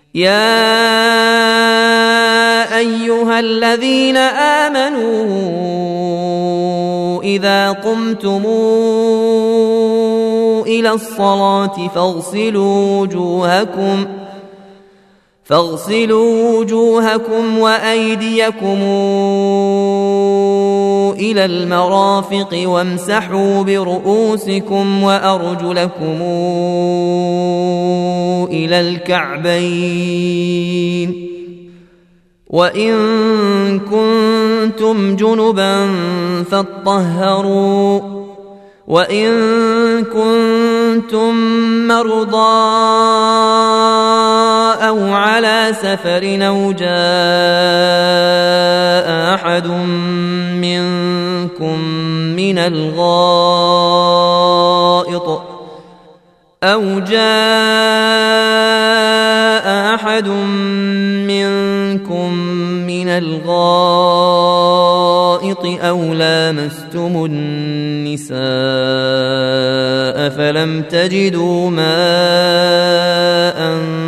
يا أيها الذين آمنوا إذا قمتم إلى الصلاة فاغسلوا وجوهكم وأيديكم إلى المرافق وامسحوا برؤوسكم وأرجلكم إلى الكعبين وإن كنتم جنبا فاطهروا وإن كنتم مرضى أو على سفر أو جاء أحد منكم من الغائط أو لامستم النساء فلم تجدوا ماء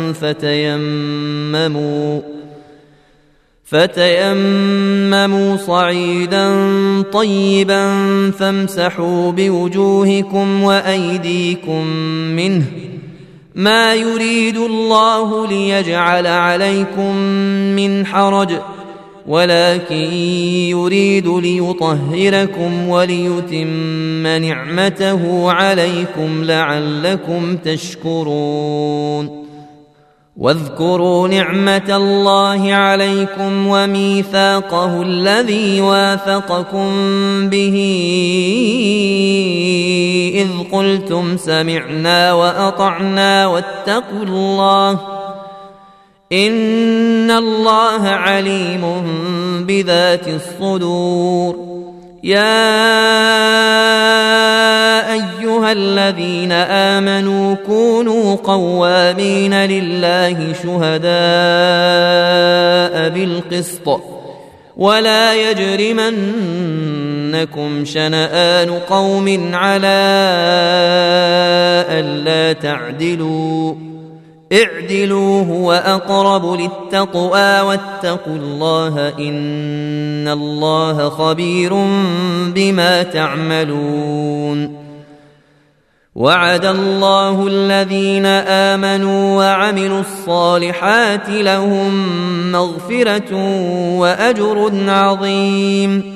فتيمموا صعيدا طيبا فامسحوا بوجوهكم وأيديكم منه ما يريد الله ليجعل عليكم من حرج ولكن يريد ليطهركم وليتم نعمته عليكم لعلكم تشكرون واذكروا نعمة الله عليكم وميثاقه الذي واثقكم به إذ قلتم سمعنا وأطعنا واتقوا الله إن الله عليم بذات الصدور يا أيها الذين آمنوا كونوا قوامين لله شهداء بالقسط ولا يجرمنكم شنآن قوم على ألا تعدلوا اعدلوا هو أقرب للتقوى واتقوا الله إن الله خبير بما تعملون وعد الله الذين آمنوا وعملوا الصالحات لهم مغفرة وأجر عظيم